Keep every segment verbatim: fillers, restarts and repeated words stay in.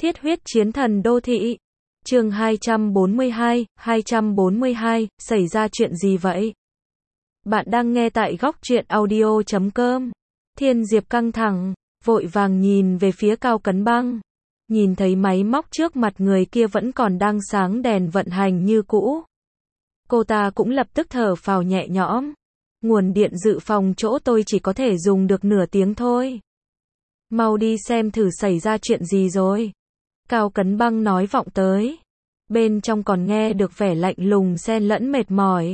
Thiết huyết chiến thần đô thị. Chương hai trăm bốn mươi hai, hai trăm bốn mươi hai, xảy ra chuyện gì vậy? Bạn đang nghe tại góc truyện audio chấm com. Thiên Diệp căng thẳng, vội vàng nhìn về phía Cao Cấn Băng. Nhìn thấy máy móc trước mặt người kia vẫn còn đang sáng đèn vận hành như cũ. Cô ta cũng lập tức thở phào nhẹ nhõm. Nguồn điện dự phòng chỗ tôi chỉ có thể dùng được nửa tiếng thôi. Mau đi xem thử xảy ra chuyện gì rồi. Cao Cấn Băng nói vọng tới. Bên trong còn nghe được vẻ lạnh lùng xen lẫn mệt mỏi.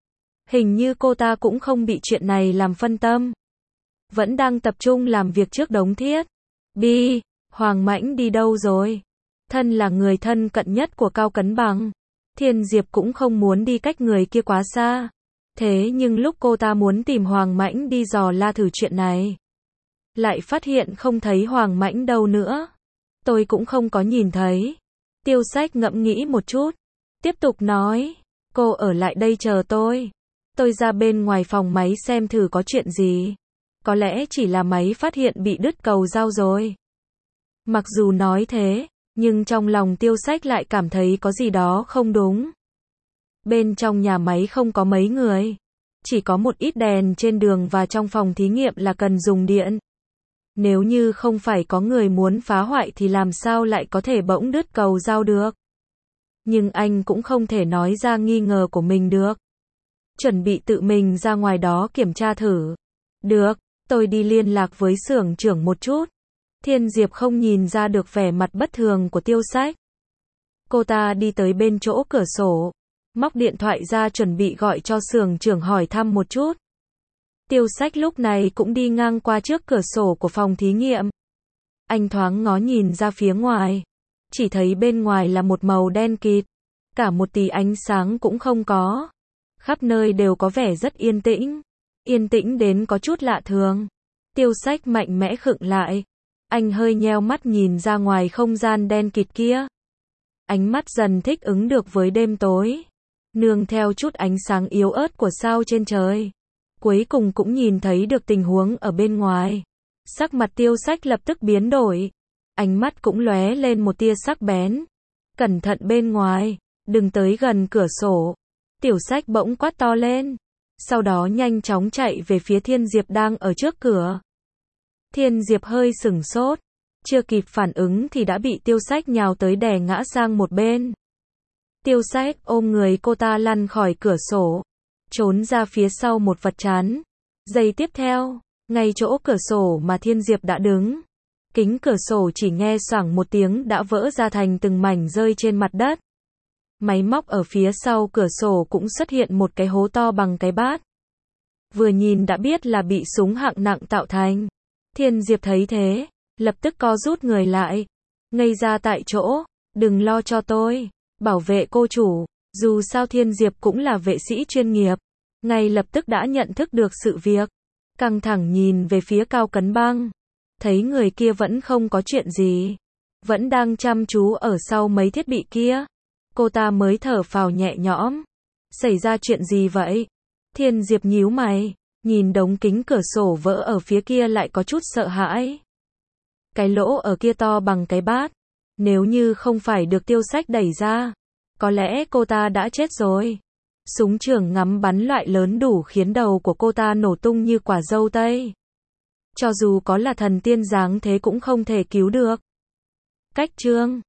Hình như cô ta cũng không bị chuyện này làm phân tâm. Vẫn đang tập trung làm việc trước đống thiết. Bi, Hoàng Mãnh đi đâu rồi? Thân là người thân cận nhất của Cao Cấn Băng. Thiên Diệp cũng không muốn đi cách người kia quá xa. Thế nhưng lúc cô ta muốn tìm Hoàng Mãnh đi dò la thử chuyện này, lại phát hiện không thấy Hoàng Mãnh đâu nữa. Tôi cũng không có nhìn thấy. Tiêu Sách ngẫm nghĩ một chút, tiếp tục nói, cô ở lại đây chờ tôi. Tôi ra bên ngoài phòng máy xem thử có chuyện gì. Có lẽ chỉ là máy phát hiện bị đứt cầu dao rồi. Mặc dù nói thế, nhưng trong lòng Tiêu Sách lại cảm thấy có gì đó không đúng. Bên trong nhà máy không có mấy người. Chỉ có một ít đèn trên đường và trong phòng thí nghiệm là cần dùng điện. Nếu như không phải có người muốn phá hoại thì làm sao lại có thể bỗng đứt cầu dao được. Nhưng anh cũng không thể nói ra nghi ngờ của mình được. Chuẩn bị tự mình ra ngoài đó kiểm tra thử. Được, tôi đi liên lạc với xưởng trưởng một chút. Thiên Diệp không nhìn ra được vẻ mặt bất thường của Tiêu Sách. Cô ta đi tới bên chỗ cửa sổ, móc điện thoại ra chuẩn bị gọi cho xưởng trưởng hỏi thăm một chút. Tiêu Sách lúc này cũng đi ngang qua trước cửa sổ của phòng thí nghiệm. Anh thoáng ngó nhìn ra phía ngoài. Chỉ thấy bên ngoài là một màu đen kịt. Cả một tí ánh sáng cũng không có. Khắp nơi đều có vẻ rất yên tĩnh. Yên tĩnh đến có chút lạ thường. Tiêu Sách mạnh mẽ khựng lại. Anh hơi nheo mắt nhìn ra ngoài không gian đen kịt kia. Ánh mắt dần thích ứng được với đêm tối. Nương theo chút ánh sáng yếu ớt của sao trên trời. Cuối cùng cũng nhìn thấy được tình huống ở bên ngoài. Sắc mặt Tiêu Sách lập tức biến đổi. Ánh mắt cũng lóe lên một tia sắc bén. Cẩn thận bên ngoài, đừng tới gần cửa sổ. Tiểu Sách bỗng quát to lên. Sau đó nhanh chóng chạy về phía Thiên Diệp đang ở trước cửa. Thiên Diệp hơi sửng sốt. Chưa kịp phản ứng thì đã bị Tiêu Sách nhào tới đè ngã sang một bên. Tiêu Sách ôm người cô ta lăn khỏi cửa sổ. Trốn ra phía sau một vật chắn. Giây tiếp theo, ngay chỗ cửa sổ mà Thiên Diệp đã đứng. Kính cửa sổ chỉ nghe xoảng một tiếng đã vỡ ra thành từng mảnh rơi trên mặt đất. Máy móc ở phía sau cửa sổ cũng xuất hiện một cái hố to bằng cái bát. Vừa nhìn đã biết là bị súng hạng nặng tạo thành. Thiên Diệp thấy thế, lập tức co rút người lại. Ngây ra tại chỗ, đừng lo cho tôi, bảo vệ cô chủ. Dù sao Thiên Diệp cũng là vệ sĩ chuyên nghiệp. Ngay lập tức đã nhận thức được sự việc. Căng thẳng nhìn về phía Cao Cấn Băng. Thấy người kia vẫn không có chuyện gì. Vẫn đang chăm chú ở sau mấy thiết bị kia. Cô ta mới thở phào nhẹ nhõm. Xảy ra chuyện gì vậy? Thiên Diệp nhíu mày. Nhìn đống kính cửa sổ vỡ ở phía kia lại có chút sợ hãi. Cái lỗ ở kia to bằng cái bát. Nếu như không phải được Tiêu Sách đẩy ra, có lẽ cô ta đã chết rồi. Súng trường ngắm bắn loại lớn đủ khiến đầu của cô ta nổ tung như quả dâu tây. Cho dù có là thần tiên dáng thế cũng không thể cứu được. Cách chương